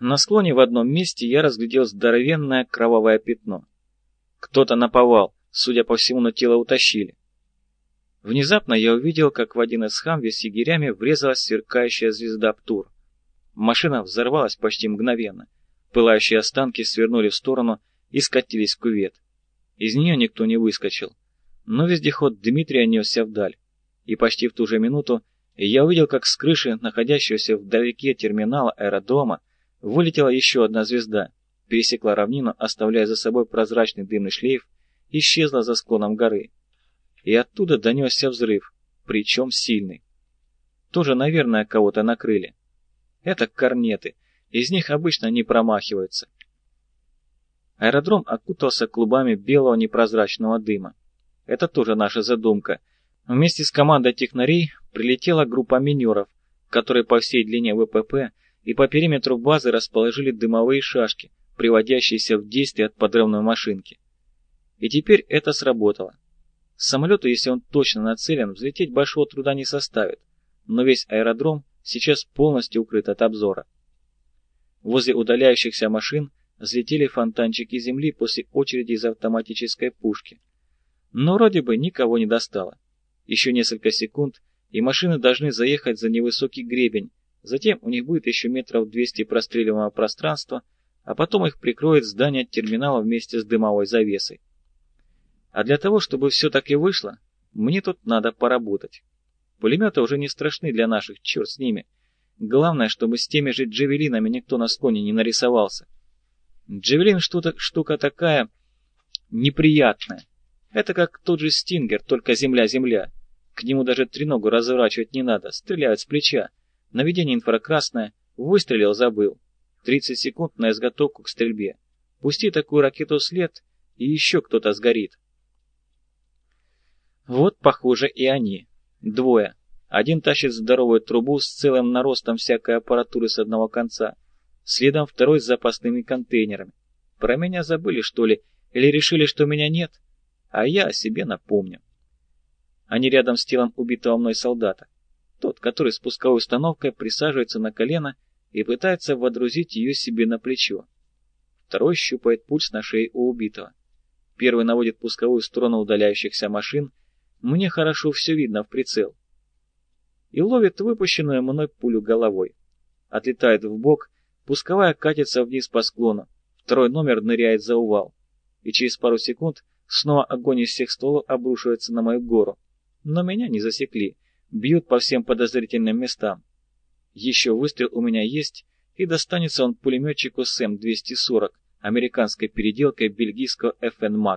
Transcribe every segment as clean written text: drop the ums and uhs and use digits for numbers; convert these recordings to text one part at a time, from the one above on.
На склоне в одном месте я разглядел здоровенное кровавое пятно. Кто-то наповал, судя по всему, на тело утащили. Внезапно я увидел, как в один из хамви с егерями врезалась сверкающая звезда Птур. Машина взорвалась почти мгновенно. Пылающие останки свернули в сторону и скатились в кювет. Из нее никто не выскочил. Но вездеход Дмитрия несся вдаль. И почти в ту же минуту я увидел, как с крыши, находящегося вдалеке терминала аэродрома, вылетела еще одна звезда, пересекла равнину, оставляя за собой прозрачный дымный шлейф, исчезла за склоном горы. И оттуда донесся взрыв, причем сильный. Тоже, наверное, кого-то накрыли. Это корнеты, из них обычно не промахиваются. Аэродром окутался клубами белого непрозрачного дыма. Это тоже наша задумка. Вместе с командой технарей прилетела группа минеров, которые по всей длине ВПП и по периметру базы расположили дымовые шашки, приводящиеся в действие от подрывной машинки. И теперь это сработало. Самолету, если он точно нацелен, взлететь большого труда не составит, но весь аэродром сейчас полностью укрыт от обзора. Возле удаляющихся машин взлетели фонтанчики земли после очереди из автоматической пушки. Но вроде бы никого не достало. Еще несколько секунд, и машины должны заехать за невысокий гребень, затем у них будет еще метров 200 простреливаемого пространства, а потом их прикроет здание терминала вместе с дымовой завесой. А для того, чтобы все так и вышло, мне тут надо поработать. Пулеметы уже не страшны для наших, черт с ними. Главное, чтобы с теми же джавелинами никто на склоне не нарисовался. Джавелин штука такая неприятная. Это как тот же Стингер, только земля-земля. К нему даже треногу разворачивать не надо, стреляют с плеча. Наведение инфракрасное, выстрелил, забыл. 30 секунд на изготовку к стрельбе. Пусти такую ракету вслед, и еще кто-то сгорит. Вот, похоже, и они. Двое. Один тащит здоровую трубу с целым наростом всякой аппаратуры с одного конца. Следом второй с запасными контейнерами. Про меня забыли, что ли, или решили, что меня нет? А я о себе напомню. Они рядом с телом убитого мной солдата. Тот, который с пусковой установкой присаживается на колено и пытается водрузить ее себе на плечо. Второй щупает пульс на шее у убитого. Первый наводит пусковую в сторону удаляющихся машин. Мне хорошо все видно в прицел. И ловит выпущенную мной пулю головой. Отлетает вбок, пусковая катится вниз по склону. Второй номер ныряет за увал. И через пару секунд снова огонь из всех стволов обрушивается на мою гору. Но меня не засекли. Бьют по всем подозрительным местам. Еще выстрел у меня есть, и достанется он пулеметчику СМ-240, американской переделкой бельгийского FN Mag.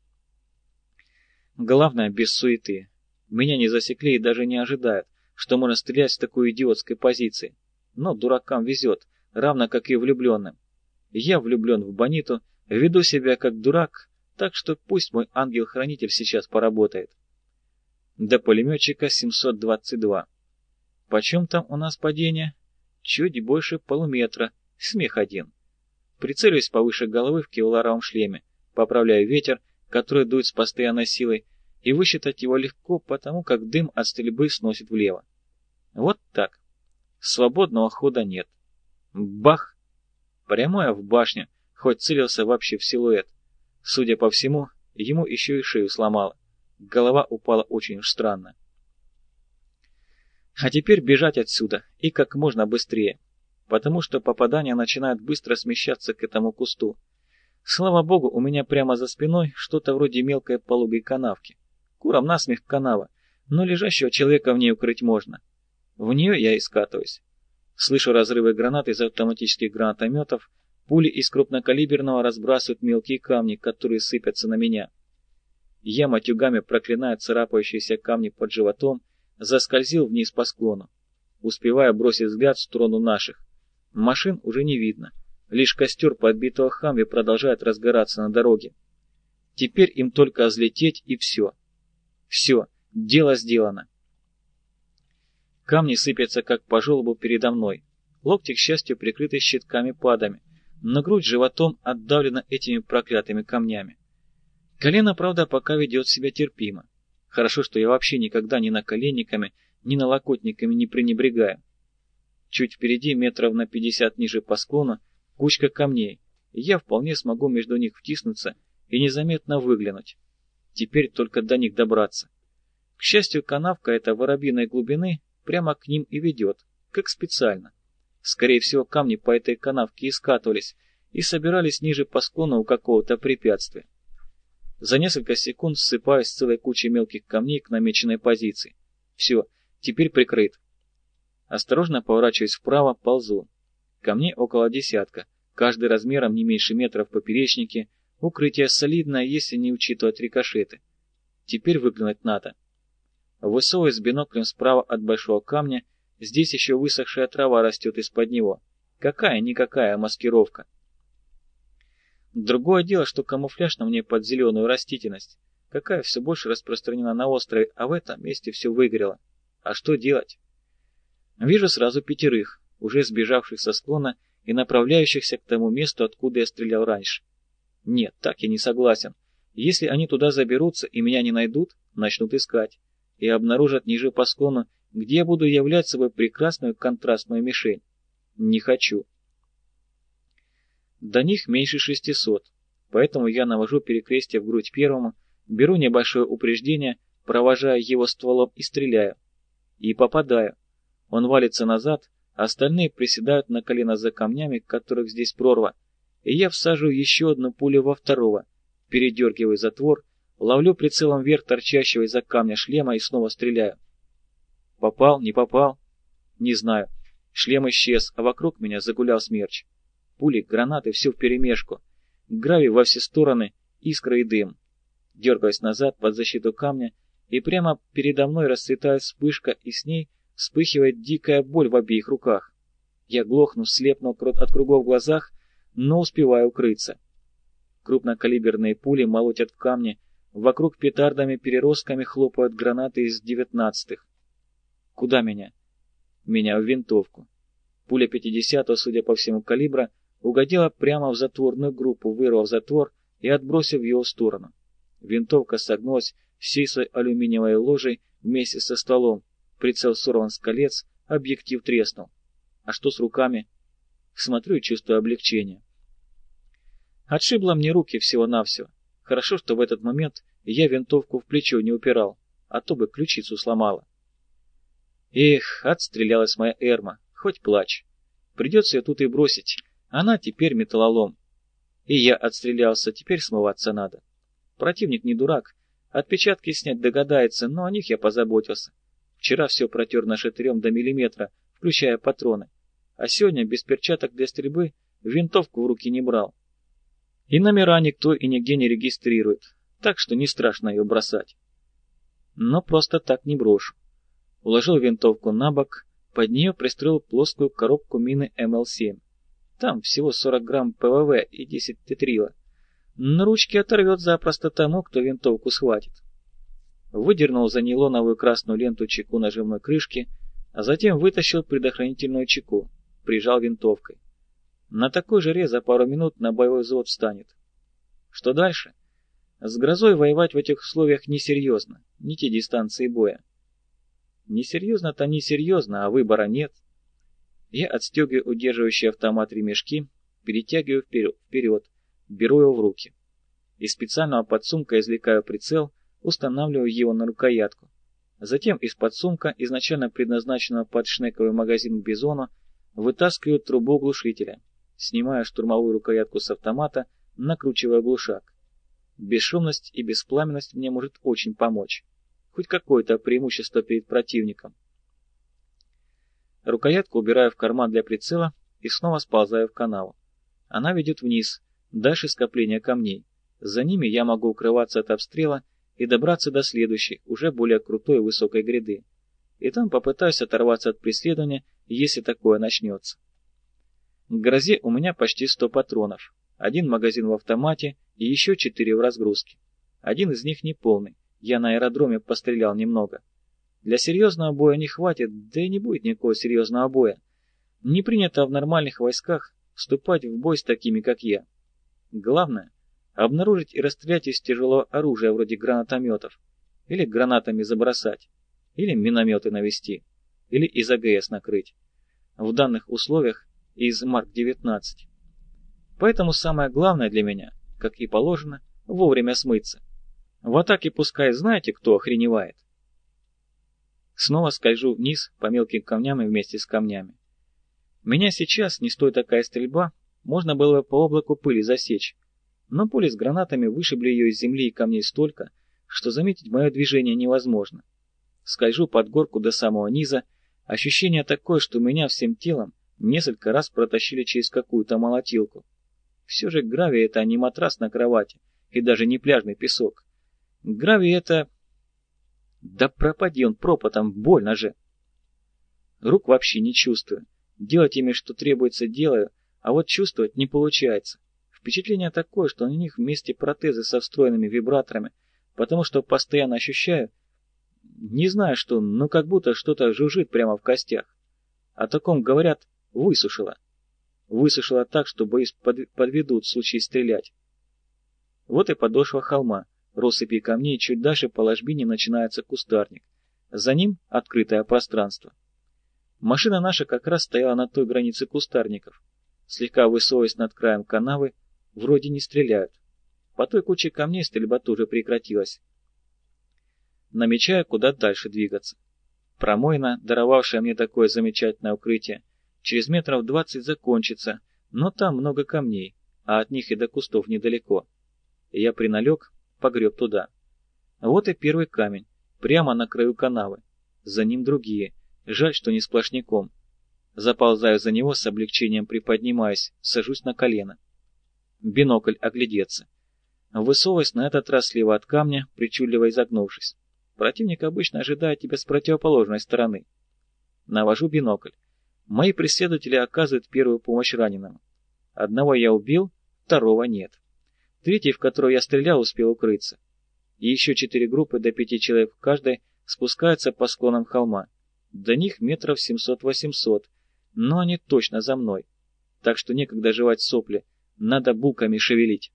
Главное, без суеты. Меня не засекли и даже не ожидают, что можно стрелять с такой идиотской позиции. Но дуракам везет, равно как и влюбленным. Я влюблен в Бониту, веду себя как дурак, так что пусть мой ангел-хранитель сейчас поработает. До пулеметчика 722. Почем там у нас падение? Чуть больше полуметра. Смех один. Прицелюсь повыше головы в кевларовом шлеме, поправляю ветер, который дует с постоянной силой, и высчитать его легко, потому как дым от стрельбы сносит влево. Вот так. Свободного хода нет. Бах! Прямое в башню, хоть целился вообще в силуэт. Судя по всему, ему еще и шею сломало. Голова упала очень уж странно. А теперь бежать отсюда, и как можно быстрее, потому что попадания начинают быстро смещаться к этому кусту. Слава богу, у меня прямо за спиной что-то вроде мелкой пологой канавки. Курам насмех канава, но лежащего человека в ней укрыть можно. В нее я и скатываюсь. Слышу разрывы гранат из автоматических гранатометов, пули из крупнокалиберного разбрасывают мелкие камни, которые сыпятся на меня. Я матюгами проклинаю царапающиеся камни под животом, заскользил вниз по склону. Успеваю бросить взгляд в сторону наших. Машин уже не видно. Лишь костер подбитого хамви продолжает разгораться на дороге. Теперь им только взлететь и все. Все, дело сделано. Камни сыпятся как по желобу передо мной. Локти, к счастью, прикрыты щитками-падами, но грудь животом отдавлена этими проклятыми камнями. Колено, правда, пока ведет себя терпимо. Хорошо, что я вообще никогда ни наколенниками, ни налокотниками не пренебрегаю. Чуть впереди, метров на 50 ниже по склону, Кучка камней, и я вполне смогу между них втиснуться и незаметно выглянуть. Теперь только до них добраться. К счастью, канавка этой воробьиной глубины прямо к ним и ведет, как специально. Скорее всего, камни по этой канавке и скатывались, и собирались ниже по склону у какого-то препятствия. За несколько секунд ссыпаюсь с целой кучей мелких камней к намеченной позиции. Все, теперь прикрыт. Осторожно поворачиваюсь вправо, ползу. Камней около десятка, каждый размером не меньше метра в поперечнике, укрытие солидное, если не учитывать рикошеты. Теперь выглянуть надо. Высовываясь с биноклем справа от большого камня, здесь еще высохшая трава растет из-под него. Какая-никакая маскировка. Другое дело, что камуфляж на мне под зеленую растительность, какая все больше распространена на острове, а в этом месте все выгорело. А что делать? Вижу сразу 5, уже сбежавших со склона и направляющихся к тому месту, откуда я стрелял раньше. Нет, так я не согласен. Если они туда заберутся и меня не найдут, начнут искать. И обнаружат ниже по склону, где я буду являть собой прекрасную контрастную мишень. Не хочу. До них меньше 600, поэтому я навожу перекрестие в грудь первому, беру небольшое упреждение, провожая его стволом и стреляю. И попадаю. Он валится назад, а остальные приседают на колено за камнями, которых здесь прорва, и я всаживаю еще одну пулю во второго, передергиваю затвор, ловлю прицелом вверх торчащего из-за камня шлема и снова стреляю. Попал, не попал? Не знаю. Шлем исчез, а вокруг меня загулял смерч. Пули, гранаты, все вперемешку. Гравий во все стороны, искры и дым. Дергаюсь назад под защиту камня, и прямо передо мной расцветает вспышка, и с ней вспыхивает дикая боль в обеих руках. Я глохну, слепну от кругов в глазах, но успеваю укрыться. Крупнокалиберные пули молотят в камни, вокруг петардами-переростками хлопают гранаты из 19-х. Куда меня? Меня в винтовку. Пуля 50-го, судя по всему калибра, угодила прямо в затворную группу, вырвав затвор и отбросив его в сторону. Винтовка согнулась всей своей алюминиевой ложей вместе со стволом, прицел сорван с колец, объектив треснул. А что с руками? Смотрю и чувствую облегчение. Отшибло мне руки всего-навсего. Хорошо, что в этот момент я винтовку в плечо не упирал, а то бы ключицу сломала. Эх, отстрелялась моя Эрма, хоть плачь. Придется ее тут и бросить, она теперь металлолом. И я отстрелялся, теперь смываться надо. Противник не дурак, отпечатки снять догадается, но о них я позаботился. Вчера все протер нашатырем до миллиметра, включая патроны. А сегодня без перчаток для стрельбы винтовку в руки не брал. И номера никто и нигде не регистрирует, так что не страшно ее бросать. Но просто так не брошу. Уложил винтовку на бок, под нее пристроил плоскую коробку мины МЛ-7. Там всего 40 грамм ПВВ и 10 тетрила. На ручке оторвет запросто тому, кто винтовку схватит. Выдернул за нейлоновую красную ленту чеку нажимной крышки, а затем вытащил предохранительную чеку, прижал винтовкой. На такой жаре за пару минут на боевой взвод встанет. Что дальше? С грозой воевать в этих условиях несерьезно, не те дистанции боя. Несерьезно-то несерьезно, а выбора нет. Я отстегиваю удерживающие автомат ремешки, перетягиваю вперед, беру его в руки. Из специального подсумка извлекаю прицел, устанавливаю его на рукоятку. Затем из подсумка, изначально предназначенного под шнековый магазин к бизону, вытаскиваю трубу глушителя, снимаю штурмовую рукоятку с автомата, накручиваю глушак. Бесшумность и беспламенность мне может очень помочь. Хоть какое-то преимущество перед противником. Рукоятку убираю в карман для прицела и снова сползаю в канаву. Она ведет вниз, дальше скопления камней. За ними я могу укрываться от обстрела и добраться до следующей, уже более крутой и высокой гряды. И там попытаюсь оторваться от преследования, если такое начнется. К грозе у меня почти 100 патронов. 1 магазин в автомате и еще 4 в разгрузке. Один из них не полный. Я на аэродроме пострелял немного. Для серьезного боя не хватит, да и не будет никакого серьезного боя. Не принято в нормальных войсках вступать в бой с такими, как я. Главное — обнаружить и расстрелять из тяжелого оружия вроде гранатометов. Или гранатами забросать. Или минометы навести. Или из АГС накрыть. В данных условиях из Марк-19. Поэтому самое главное для меня, как и положено, вовремя смыться. В атаке пускай знаете, кто охреневает. Снова скольжу вниз по мелким камням и вместе с камнями. Меня сейчас, не стоит такая стрельба, можно было бы по облаку пыли засечь, но пули с гранатами вышибли ее из земли и камней столько, что заметить мое движение невозможно. Скольжу под горку до самого низа, ощущение такое, что меня всем телом несколько раз протащили через какую-то молотилку. Все же гравий — это не матрас на кровати и даже не пляжный песок. Гравий — это... Да пропади он пропотом, больно же. Рук вообще не чувствую. Делать ими, что требуется, делаю, а вот чувствовать не получается. Впечатление такое, что на них вместе протезы со встроенными вибраторами, потому что постоянно ощущаю, не знаю что, но как будто что-то жужжит прямо в костях. О таком говорят «высушило». Высушило так, что, боюсь, подведут в случае стрелять. Вот и подошва холма, россыпи камней, чуть дальше по ложбине начинается кустарник. За ним открытое пространство. Машина наша как раз стояла на той границе кустарников. Слегка высовываясь над краем канавы, вроде не стреляют. По той куче камней стрельба тоже прекратилась. Намечаю, куда дальше двигаться. Промоина, даровавшая мне такое замечательное укрытие, через метров 20 закончится, но там много камней, а от них и до кустов недалеко. Я приналег, погреб туда. Вот и первый камень, прямо на краю канавы. За ним другие, жаль, что не сплошняком. Заползаю за него, с облегчением приподнимаясь, сажусь на колено. Бинокль оглядеться. Высовываясь на этот раз слева от камня, причудливо изогнувшись. Противник обычно ожидает тебя с противоположной стороны. Навожу бинокль. Мои преследователи оказывают первую помощь раненому. Одного я убил, второго нет. Третий, в которого я стрелял, успел укрыться. И еще 4 группы до 5 человек в каждой спускаются по склонам холма. До них метров 700-800, но они точно за мной. Так что некогда жевать сопли, надо булками шевелить.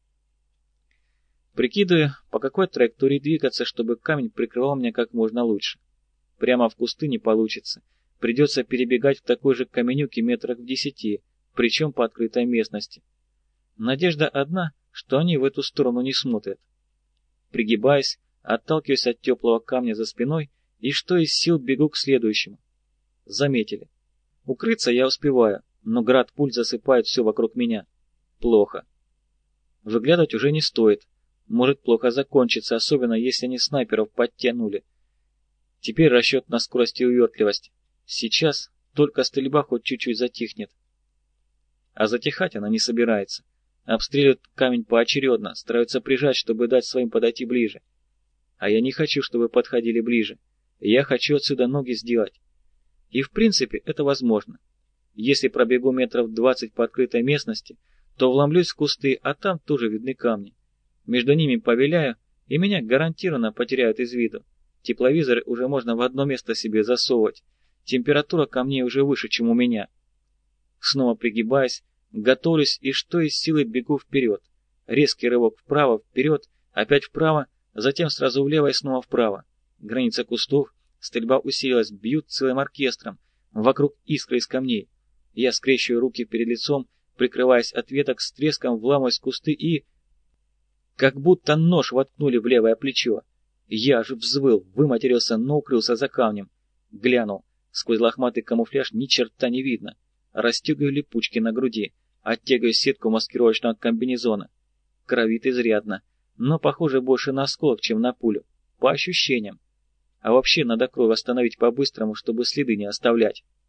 Прикидываю, по какой траектории двигаться, чтобы камень прикрывал меня как можно лучше. Прямо в кусты не получится. Придется перебегать в такой же каменюке метрах в 10, причем по открытой местности. Надежда одна, что они в эту сторону не смотрят. Пригибаясь, отталкиваюсь от теплого камня за спиной и что из сил бегу к следующему. Заметили. Укрыться я успеваю, но град пуль засыпает все вокруг меня. Плохо. Выглядывать уже не стоит. Может плохо закончиться, особенно если они снайперов подтянули. Теперь расчет на скорость и увертливость. Сейчас только стрельба хоть чуть-чуть затихнет. А затихать она не собирается. Обстреливают камень поочередно, стараются прижать, чтобы дать своим подойти ближе. А я не хочу, чтобы подходили ближе. Я хочу отсюда ноги сделать. И в принципе это возможно. Если пробегу метров 20 по открытой местности, то вломлюсь в кусты, а там тоже видны камни. Между ними повиляю, и меня гарантированно потеряют из виду. Тепловизоры уже можно в одно место себе засовывать. Температура камней уже выше, чем у меня. Снова пригибаясь, готовлюсь и что из силы бегу вперед. Резкий рывок вправо, вперед, опять вправо, затем сразу влево и снова вправо. Граница кустов, стрельба усилилась, бьют целым оркестром. Вокруг искры из камней. Я скрещиваю руки перед лицом, прикрываясь от веток, с треском вламываюсь в кусты и... Как будто нож воткнули в левое плечо. Я аж взвыл, выматерился, но укрылся за камнем. Глянул. Сквозь лохматый камуфляж ни черта не видно. Расстегиваю липучки на груди, оттягиваю сетку маскировочного комбинезона. Кровит изрядно, но похоже больше на осколок, чем на пулю. По ощущениям. А вообще надо кровь остановить по-быстрому, чтобы следы не оставлять.